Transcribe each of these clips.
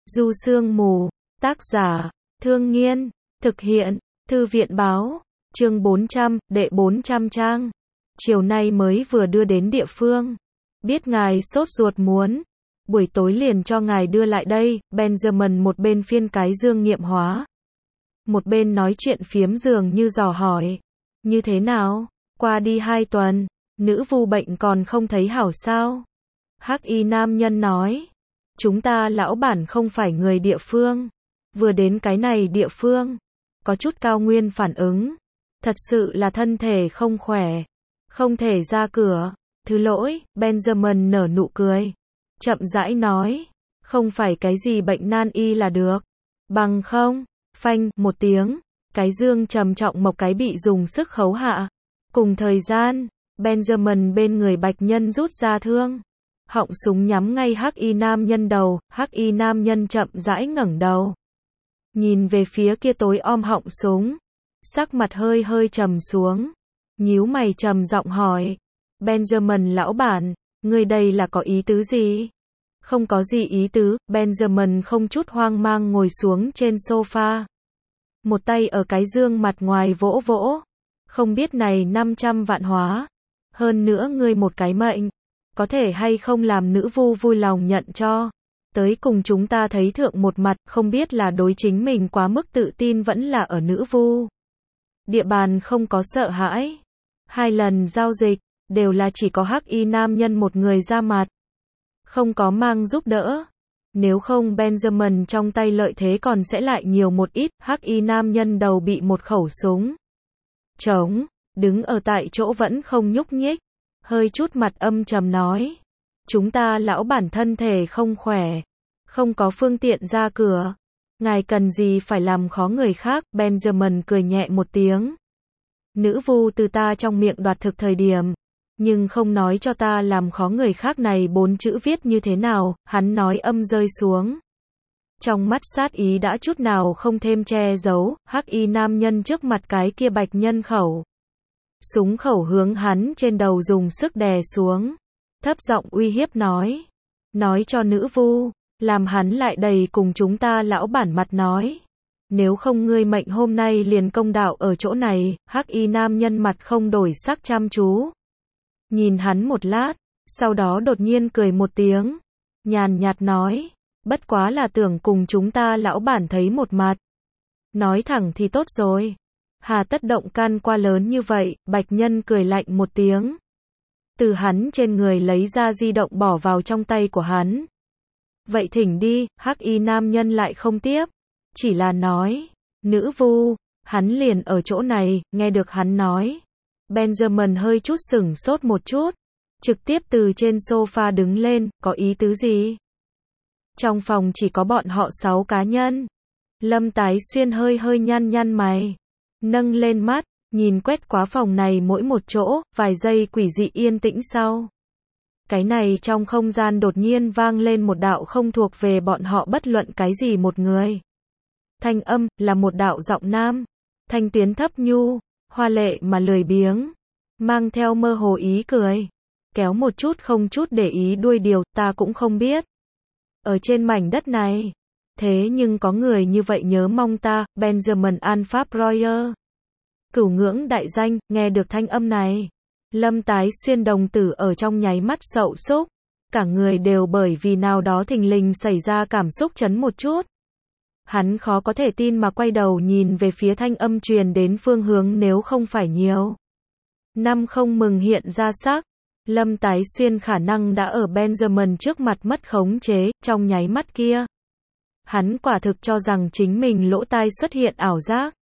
Du Sương Mù, tác giả, Thương Nghiên, thực hiện, Thư viện báo, chương 400, đệ 400 trang. Chiều nay mới vừa đưa đến địa phương. Biết ngài sốt ruột muốn. Buổi tối liền cho ngài đưa lại đây. Benjamin một bên phiên cái dương nghiệm hóa. Một bên nói chuyện phiếm dường như dò hỏi. Như thế nào? Qua đi 2 tuần, nữ vu bệnh còn không thấy hảo sao? Hắc y nam nhân nói. Chúng ta lão bản không phải người địa phương. Vừa đến cái này địa phương. Có chút cao nguyên phản ứng. Thật sự là thân thể không khỏe. Không thể ra cửa. Thứ lỗi, Benjamin nở nụ cười. Chậm rãi nói. Không phải cái gì bệnh nan y là được. Bằng không. Phanh, một tiếng. Cái dương trầm trọng một cái bị dùng sức khấu hạ. Cùng thời gian, Benjamin bên người bạch nhân rút ra thương. Họng súng nhắm ngay hắc y nam nhân đầu. Hắc y nam nhân chậm rãi ngẩng đầu. Nhìn về phía kia tối om họng súng. Sắc mặt hơi hơi trầm xuống. Nhíu mày trầm giọng hỏi. Benjamin lão bản, người đây là có ý tứ gì? Không có gì ý tứ. Benjamin không chút hoang mang ngồi xuống trên sofa. Một tay ở cái dương mặt ngoài vỗ vỗ. Không biết này 500 vạn hóa. Hơn nữa ngươi một cái mệnh. Có thể hay không làm nữ vu vui lòng nhận cho. Tới cùng chúng ta thấy thượng một mặt, không biết là đối chính mình quá mức tự tin vẫn là ở nữ vu. Địa bàn không có sợ hãi. 2 lần giao dịch, đều là chỉ có hắc y nam nhân một người ra mặt. Không có mang giúp đỡ. Nếu không Benjamin trong tay lợi thế còn sẽ lại nhiều một ít. Hắc y nam nhân đầu bị một khẩu súng trống, đứng ở tại chỗ vẫn không nhúc nhích. Hơi chút mặt âm trầm nói. Chúng ta lão bản thân thể không khỏe. Không có phương tiện ra cửa. Ngài cần gì phải làm khó người khác. Benjamin cười nhẹ một tiếng. Nữ vu từ ta trong miệng đoạt thực thời điểm. Nhưng không nói cho ta làm khó người khác này 4 chữ viết như thế nào. Hắn nói âm rơi xuống. Trong mắt sát ý đã chút nào không thêm che giấu. Hắc y nam nhân trước mặt cái kia bạch nhân khẩu. Súng khẩu hướng hắn trên đầu dùng sức đè xuống. Thấp giọng uy hiếp nói. Nói cho nữ vu. Làm hắn lại đầy cùng chúng ta lão bản mặt nói. Nếu không ngươi mệnh hôm nay liền công đạo ở chỗ này. Hắc y nam nhân mặt không đổi sắc chăm chú. Nhìn hắn một lát. Sau đó đột nhiên cười một tiếng. Nhàn nhạt nói. Bất quá là tưởng cùng chúng ta lão bản thấy một mặt. Nói thẳng thì tốt rồi. Hà tất động can qua lớn như vậy. Bạch nhân cười lạnh một tiếng. Từ hắn trên người lấy ra di động bỏ vào trong tay của hắn. Vậy thỉnh đi. Hắc y nam nhân lại không tiếp. Chỉ là nói. Nữ vu. Hắn liền ở chỗ này. Nghe được hắn nói. Benjamin hơi chút sửng sốt một chút. Trực tiếp từ trên sofa đứng lên. Có ý tứ gì? Trong phòng chỉ có bọn họ 6 cá nhân. Lâm Tái Xuyên hơi hơi nhăn mày. Nâng lên mắt. Nhìn quét qua phòng này mỗi một chỗ. Vài giây quỷ dị yên tĩnh sau. Cái này trong không gian đột nhiên vang lên một đạo không thuộc về bọn họ bất luận cái gì một người. Thanh âm là một đạo giọng nam. Thanh tuyến thấp nhu. Hoa lệ mà lười biếng. Mang theo mơ hồ ý cười. Kéo một chút không chút để ý đuôi điều. Ta cũng không biết. Ở trên mảnh đất này. Thế nhưng có người như vậy nhớ mong ta. Benjamin Alpha Royer. Cửu ngưỡng đại danh. Nghe được thanh âm này. Lâm Tái Xuyên đồng tử ở trong nháy mắt sậu súc. Cả người đều bởi vì nào đó thình lình xảy ra cảm xúc chấn một chút. Hắn khó có thể tin mà quay đầu nhìn về phía thanh âm truyền đến phương hướng nếu không phải nhiều. Năm không mừng hiện ra sắc. Lâm Tái Xuyên khả năng đã ở Benjamin trước mặt mất khống chế, trong nháy mắt kia. Hắn quả thực cho rằng chính mình lỗ tai xuất hiện ảo giác.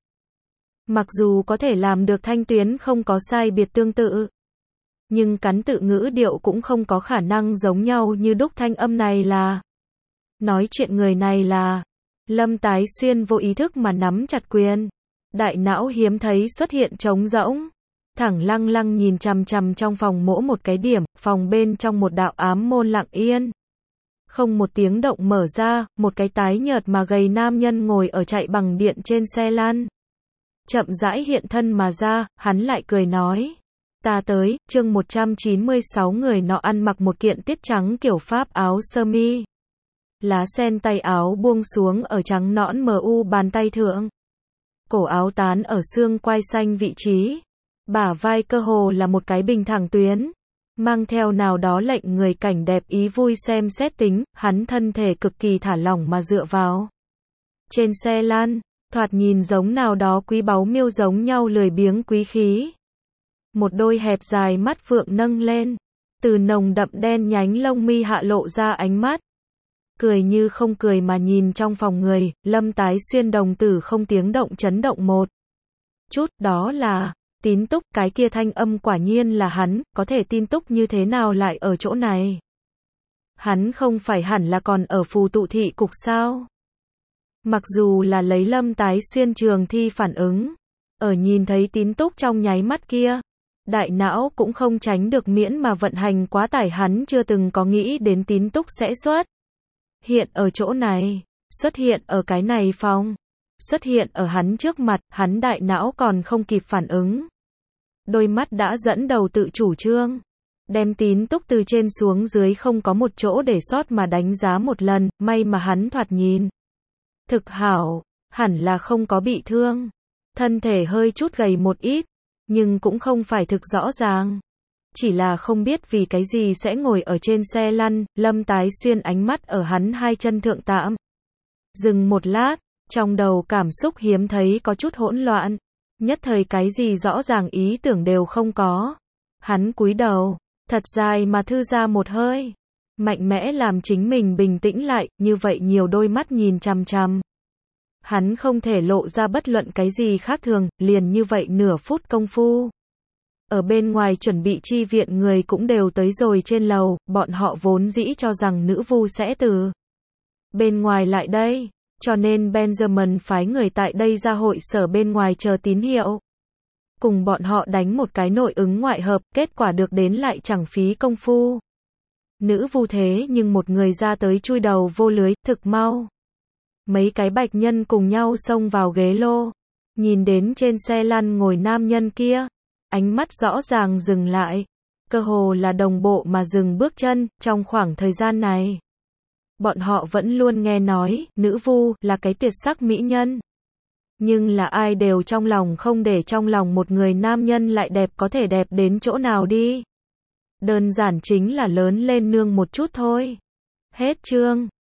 Mặc dù có thể làm được thanh tuyến không có sai biệt tương tự. Nhưng cắn tự ngữ điệu cũng không có khả năng giống nhau như đúc thanh âm này là. Nói chuyện người này là. Lâm Tái Xuyên vô ý thức mà nắm chặt quyền. Đại não hiếm thấy xuất hiện trống rỗng. Thẳng lăng lăng nhìn chằm chằm trong phòng mỗi một cái điểm. Phòng bên trong một đạo ám môn lặng yên. Không một tiếng động mở ra. Một cái tái nhợt mà gầy nam nhân ngồi ở chạy bằng điện trên xe lăn. Chậm rãi hiện thân mà ra. Hắn lại cười nói. Ta tới. Chương 196 người nọ ăn mặc một kiện tiết trắng kiểu Pháp áo sơ mi. Lá sen tay áo buông xuống ở trắng nõn mờ u bàn tay thượng. Cổ áo tán ở xương quai xanh vị trí. Bả vai cơ hồ là một cái bình thẳng tuyến. Mang theo nào đó lệnh người cảnh đẹp ý vui xem xét tính, hắn thân thể cực kỳ thả lỏng mà dựa vào. Trên xe lăn, thoạt nhìn giống nào đó quý báu miêu giống nhau lười biếng quý khí. Một đôi hẹp dài mắt phượng nâng lên. Từ nồng đậm đen nhánh lông mi hạ lộ ra ánh mắt. Cười như không cười mà nhìn trong phòng người, Lâm Tái Xuyên đồng tử không tiếng động chấn động một chút, đó là Tín Túc, cái kia thanh âm quả nhiên là hắn, có thể Tín Túc như thế nào lại ở chỗ này? Hắn không phải hẳn là còn ở phù tụ thị cục sao? Mặc dù là lấy Lâm Tái Xuyên trường thi phản ứng, ở nhìn thấy Tín Túc trong nháy mắt kia, đại não cũng không tránh được miễn mà vận hành quá tải, hắn chưa từng có nghĩ đến Tín Túc sẽ xuất hiện ở chỗ này, xuất hiện ở cái này phòng, xuất hiện ở hắn trước mặt, hắn đại não còn không kịp phản ứng. Đôi mắt đã dẫn đầu tự chủ trương, đem Tín Túc từ trên xuống dưới không có một chỗ để sót mà đánh giá một lần, may mà hắn thoạt nhìn thực hảo, hẳn là không có bị thương. Thân thể hơi chút gầy một ít, nhưng cũng không phải thực rõ ràng. Chỉ là không biết vì cái gì sẽ ngồi ở trên xe lăn, Lâm Tái Xuyên ánh mắt ở hắn hai chân thượng tạm. Dừng một lát, trong đầu cảm xúc hiếm thấy có chút hỗn loạn. Nhất thời cái gì rõ ràng ý tưởng đều không có. Hắn cúi đầu, thật dài mà thư ra một hơi. Mạnh mẽ làm chính mình bình tĩnh lại, như vậy nhiều đôi mắt nhìn chằm chằm. Hắn không thể lộ ra bất luận cái gì khác thường, liền như vậy nửa phút công phu. Ở bên ngoài chuẩn bị chi viện người cũng đều tới rồi trên lầu, bọn họ vốn dĩ cho rằng nữ vu sẽ từ bên ngoài lại đây, cho nên Benjamin phái người tại đây ra hội sở bên ngoài chờ tín hiệu. Cùng bọn họ đánh một cái nội ứng ngoại hợp, kết quả được đến lại chẳng phí công phu. Nữ vu thế nhưng một người ra tới chui đầu vô lưới, thực mau. Mấy cái bạch nhân cùng nhau xông vào ghế lô, nhìn đến trên xe lăn ngồi nam nhân kia. Ánh mắt rõ ràng dừng lại, cơ hồ là đồng bộ mà dừng bước chân, trong khoảng thời gian này. Bọn họ vẫn luôn nghe nói, nữ vu là cái tuyệt sắc mỹ nhân. Nhưng là ai đều trong lòng không để trong lòng một người nam nhân lại đẹp có thể đẹp đến chỗ nào đi. Đơn giản chính là lớn lên nương một chút thôi. Hết chương.